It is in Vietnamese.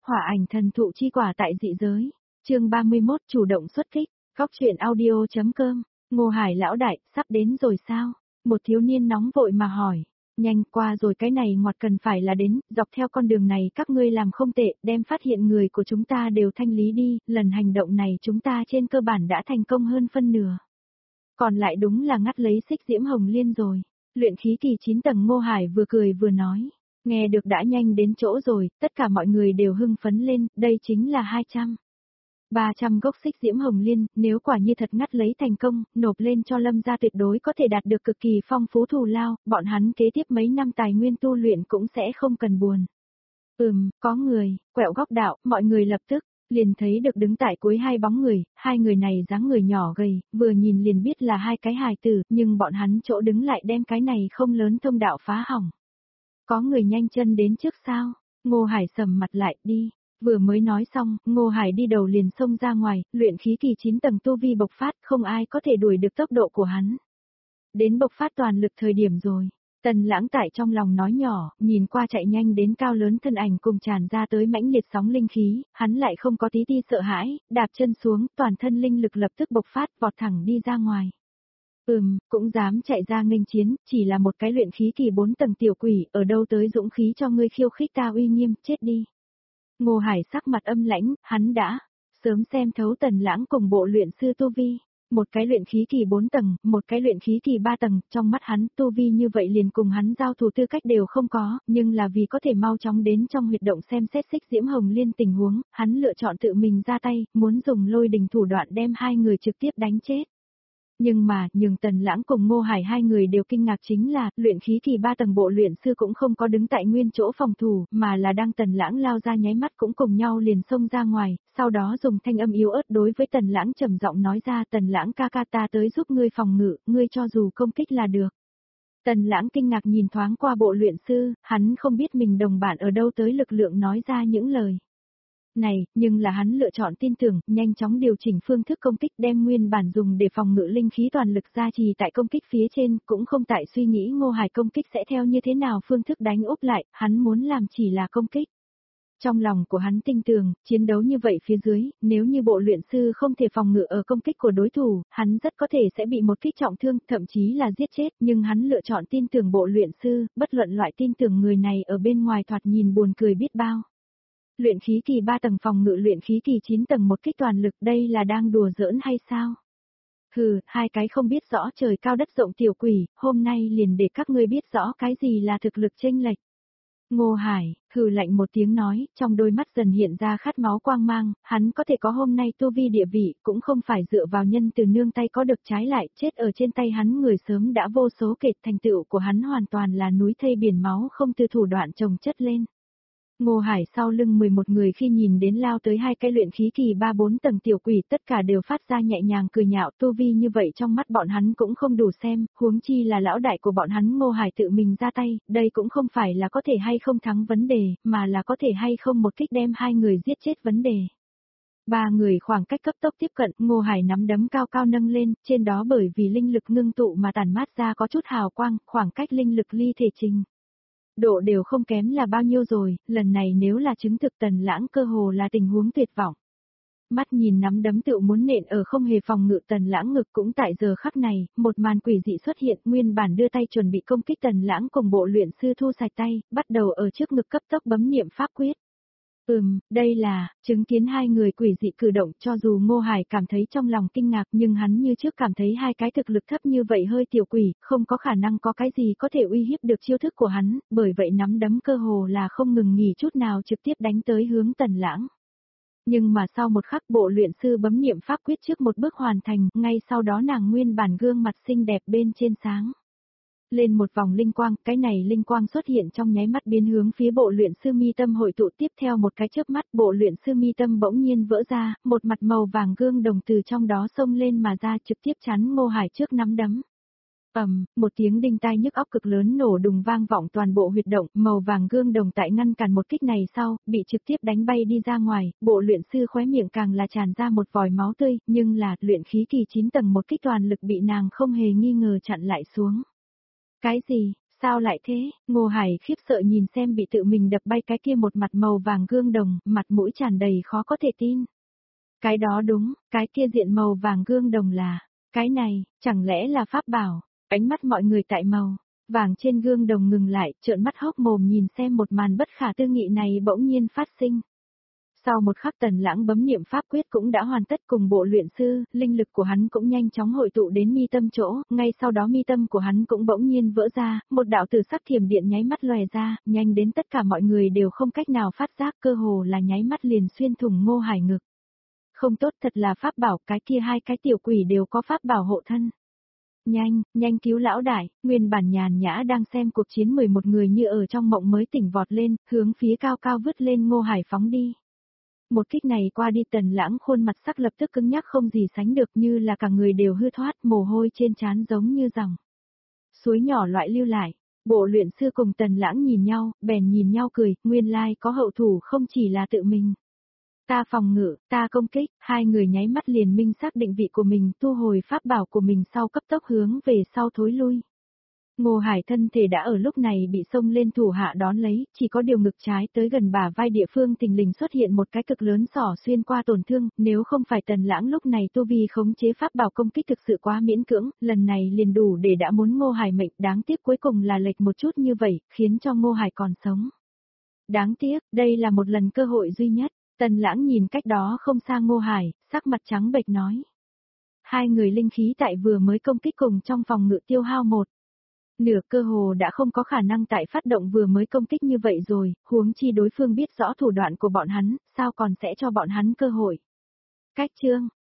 Hỏa ảnh thần thụ chi quả tại dị giới. Chương 31 chủ động xuất kích. Góc truyện audio.com. Ngô Hải lão đại, sắp đến rồi sao? Một thiếu niên nóng vội mà hỏi. Nhanh qua rồi, cái này ngoặt cần phải là đến, dọc theo con đường này các ngươi làm không tệ, đem phát hiện người của chúng ta đều thanh lý đi, lần hành động này chúng ta trên cơ bản đã thành công hơn phân nửa. Còn lại đúng là ngắt lấy xích diễm hồng liên rồi. Luyện khí kỳ 9 tầng Ngô Hải vừa cười vừa nói. Nghe được đã nhanh đến chỗ rồi, tất cả mọi người đều hưng phấn lên, đây chính là 300 gốc xích diễm hồng liên, nếu quả như thật ngắt lấy thành công, nộp lên cho Lâm gia tuyệt đối có thể đạt được cực kỳ phong phú thù lao, bọn hắn kế tiếp mấy năm tài nguyên tu luyện cũng sẽ không cần buồn. Có người, quẹo góc đạo, mọi người lập tức liền thấy được đứng tại cuối hai bóng người, hai người này dáng người nhỏ gầy, vừa nhìn liền biết là hai cái hài tử, nhưng bọn hắn chỗ đứng lại đem cái này không lớn thông đạo phá hỏng. Có người nhanh chân đến trước sao? Ngô Hải sầm mặt lại, đi. Vừa mới nói xong, Ngô Hải đi đầu liền xông ra ngoài, luyện khí kỳ 9 tầng tu vi bộc phát, không ai có thể đuổi được tốc độ của hắn. Đến bộc phát toàn lực thời điểm rồi. Tần Lãng tại trong lòng nói nhỏ, nhìn qua chạy nhanh đến cao lớn thân ảnh cùng tràn ra tới mãnh liệt sóng linh khí, hắn lại không có tí ti sợ hãi, đạp chân xuống, toàn thân linh lực lập tức bộc phát, vọt thẳng đi ra ngoài. Cũng dám chạy ra nghênh chiến, chỉ là một cái luyện khí kỳ 4 tầng tiểu quỷ, ở đâu tới dũng khí cho ngươi khiêu khích ta uy nghiêm, chết đi. Ngô Hải sắc mặt âm lãnh, hắn đã sớm xem thấu Tần Lãng cùng bộ luyện sư tu vi. Một cái luyện khí kỳ 4 tầng, một cái luyện khí kỳ 3 tầng, trong mắt hắn tu vi như vậy liền cùng hắn giao thủ tư cách đều không có, nhưng là vì có thể mau chóng đến trong huyệt động xem xét xích diễm hồng liên tình huống, hắn lựa chọn tự mình ra tay, muốn dùng lôi đình thủ đoạn đem hai người trực tiếp đánh chết. Nhưng mà, nhường Tần Lãng cùng Ngô Hải hai người đều kinh ngạc chính là, luyện khí kỳ 3 tầng bộ luyện sư cũng không có đứng tại nguyên chỗ phòng thủ, mà là đang Tần Lãng lao ra nháy mắt cũng cùng nhau liền xông ra ngoài, sau đó dùng thanh âm yếu ớt đối với Tần Lãng trầm giọng nói ra, Tần Lãng ca ca ta tới giúp ngươi phòng ngự, ngươi cho dù công kích là được. Tần Lãng kinh ngạc nhìn thoáng qua bộ luyện sư, hắn không biết mình đồng bạn ở đâu tới lực lượng nói ra những lời này, nhưng là hắn lựa chọn tin tưởng, nhanh chóng điều chỉnh phương thức công kích đem nguyên bản dùng để phòng ngự linh khí toàn lực gia trì tại công kích phía trên, cũng không tại suy nghĩ Ngô Hải công kích sẽ theo như thế nào phương thức đánh úp lại, hắn muốn làm chỉ là công kích. Trong lòng của hắn tin tưởng, chiến đấu như vậy phía dưới, nếu như bộ luyện sư không thể phòng ngự ở công kích của đối thủ, hắn rất có thể sẽ bị một kích trọng thương, thậm chí là giết chết, nhưng hắn lựa chọn tin tưởng bộ luyện sư, bất luận loại tin tưởng người này ở bên ngoài thoạt nhìn buồn cười biết bao. Luyện khí kỳ 3 tầng phòng ngự luyện khí kỳ 9 tầng một kích toàn lực, đây là đang đùa giỡn hay sao? Hừ, hai cái không biết rõ trời cao đất rộng tiểu quỷ, hôm nay liền để các ngươi biết rõ cái gì là thực lực chênh lệch. Ngô Hải, hừ lạnh một tiếng nói, trong đôi mắt dần hiện ra khát máu quang mang, hắn có thể có hôm nay tu vi địa vị, cũng không phải dựa vào nhân từ nương tay có được, trái lại, chết ở trên tay hắn người sớm đã vô số kể, thành tựu của hắn hoàn toàn là núi thây biển máu không từ thủ đoạn chồng chất lên. Ngô Hải sau lưng 11 người khi nhìn đến lao tới hai cái luyện khí kỳ 3-4 tầng tiểu quỷ tất cả đều phát ra nhẹ nhàng cười nhạo, tu vi như vậy trong mắt bọn hắn cũng không đủ xem, huống chi là lão đại của bọn hắn Ngô Hải tự mình ra tay, đây cũng không phải là có thể hay không thắng vấn đề, mà là có thể hay không một kích đem hai người giết chết vấn đề. Ba người khoảng cách cấp tốc tiếp cận, Ngô Hải nắm đấm cao cao nâng lên, trên đó bởi vì linh lực ngưng tụ mà tản mát ra có chút hào quang, khoảng cách linh lực ly thể trình. Độ đều không kém là bao nhiêu rồi, lần này nếu là chứng thực Tần Lãng cơ hồ là tình huống tuyệt vọng. Mắt nhìn nắm đấm tựu muốn nện ở không hề phòng ngự Tần Lãng ngực cũng tại giờ khắc này, một màn quỷ dị xuất hiện, nguyên bản đưa tay chuẩn bị công kích Tần Lãng cùng bộ luyện sư thu sạch tay, bắt đầu ở trước ngực cấp tốc bấm niệm pháp quyết. Đây là, chứng kiến hai người quỷ dị cử động, cho dù Ngô Hải cảm thấy trong lòng kinh ngạc nhưng hắn như trước cảm thấy hai cái thực lực thấp như vậy hơi tiểu quỷ, không có khả năng có cái gì có thể uy hiếp được chiêu thức của hắn, bởi vậy nắm đấm cơ hồ là không ngừng nghỉ chút nào trực tiếp đánh tới hướng Tần Lãng. Nhưng mà sau một khắc bộ luyện sư bấm niệm pháp quyết trước một bước hoàn thành, ngay sau đó nàng nguyên bản gương mặt xinh đẹp bên trên sáng lên một vòng linh quang, cái này linh quang xuất hiện trong nháy mắt biến hướng phía bộ luyện sư mi tâm hội tụ, tiếp theo một cái chớp mắt bộ luyện sư mi tâm bỗng nhiên vỡ ra, một mặt màu vàng gương đồng từ trong đó xông lên mà ra trực tiếp chắn Ngô Hải trước nắm đấm. Một tiếng đinh tai nhức óc cực lớn nổ đùng vang vọng toàn bộ huyệt động, màu vàng gương đồng tại ngăn cản một kích này sau, bị trực tiếp đánh bay đi ra ngoài, bộ luyện sư khóe miệng càng là tràn ra một vòi máu tươi, nhưng là luyện khí kỳ 9 tầng một kích toàn lực bị nàng không hề nghi ngờ chặn lại xuống. Cái gì? Sao lại thế? Ngô Hải khiếp sợ nhìn xem bị tự mình đập bay cái kia một mặt màu vàng gương đồng, mặt mũi tràn đầy khó có thể tin. Cái đó đúng, cái kia diện màu vàng gương đồng là, cái này, chẳng lẽ là pháp bảo? Ánh mắt mọi người tại màu vàng trên gương đồng ngừng lại, trợn mắt hốc mồm nhìn xem một màn bất khả tư nghị này bỗng nhiên phát sinh. Sau một khắc Tần Lãng bấm niệm pháp quyết cũng đã hoàn tất cùng bộ luyện sư, linh lực của hắn cũng nhanh chóng hội tụ đến mi tâm chỗ, ngay sau đó mi tâm của hắn cũng bỗng nhiên vỡ ra, một đạo tử sắc thiểm điện nháy mắt lòe ra, nhanh đến tất cả mọi người đều không cách nào phát giác, cơ hồ là nháy mắt liền xuyên thủng Ngô Hải ngực. Không tốt, thật là pháp bảo, cái kia hai cái tiểu quỷ đều có pháp bảo hộ thân. Nhanh, nhanh cứu lão đại, nguyên bản nhàn nhã đang xem cuộc chiến 11 người như ở trong mộng mới tỉnh vọt lên, hướng phía cao cao vứt lên Ngô Hải phóng đi. Một kích này qua đi Tần Lãng khuôn mặt sắc lập tức cứng nhắc không gì sánh được, như là cả người đều hư thoát, mồ hôi trên trán giống như dòng suối nhỏ loại lưu lại. Bộ luyện sư cùng Tần Lãng nhìn nhau, bèn nhìn nhau cười, nguyên lai có hậu thủ không chỉ là tự mình. Ta phòng ngự, ta công kích, hai người nháy mắt liền minh xác định vị của mình, thu hồi pháp bảo của mình sau cấp tốc hướng về sau thối lui. Ngô Hải thân thể đã ở lúc này bị xông lên thủ hạ đón lấy, chỉ có điều ngực trái tới gần bả vai địa phương thình lình xuất hiện một cái cực lớn xỏ xuyên qua tổn thương, nếu không phải Tần Lãng lúc này tu vi khống chế pháp bảo công kích thực sự quá miễn cưỡng, lần này liền đủ để đã muốn Ngô Hải mệnh, đáng tiếc cuối cùng là lệch một chút như vậy, khiến cho Ngô Hải còn sống. Đáng tiếc, đây là một lần cơ hội duy nhất. Tần Lãng nhìn cách đó không xa Ngô Hải, sắc mặt trắng bệch nói. Hai người linh khí tại vừa mới công kích cùng trong phòng ngự tiêu hao một nửa, cơ hồ đã không có khả năng tại phát động vừa mới công kích như vậy rồi, huống chi đối phương biết rõ thủ đoạn của bọn hắn, sao còn sẽ cho bọn hắn cơ hội. Cách chương,